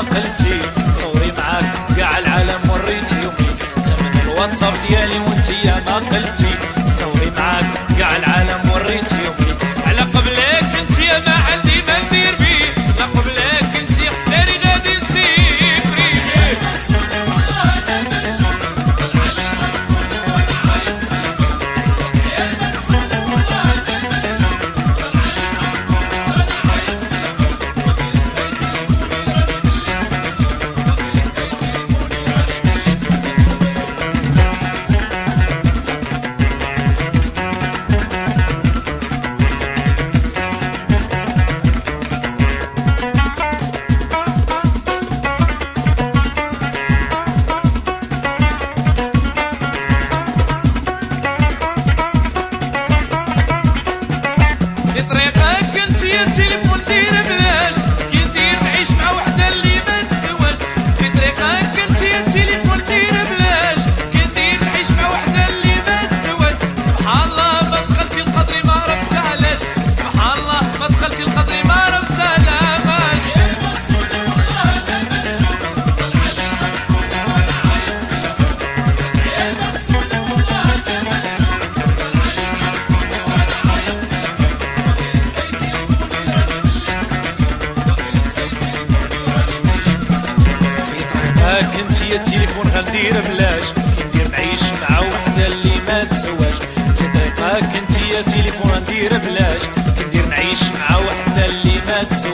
قلتي صوري معاك كاع العالم وريتي يومي تمن الواتساب ديالي وانتي ما قلتي صوري معاك كاع العالم وريتي يومي على قبلك انتي ما عندي ما ندير بيه لا قبلك انتي غيري غادي نسيب ريقي طريقك انت يا التليفون دير بلاش كي ندير نعيش مع وحده اللي ما تسواش في طريقك انت يا التليفون دير بلاش كي ندير نعيش مع وحده اللي ما تسواش سبحان الله ما دخلتي لخاطري ما ربتهاش سبحان الله ما دخلتي لخاطري ما ربتهاش كنتي التليفون غندير بلاش كي ندير نعيش مع وحده اللي ما تسواش في طريقك كنتي التليفون غندير بلاش كي ندير نعيش مع وحده اللي ما تسواش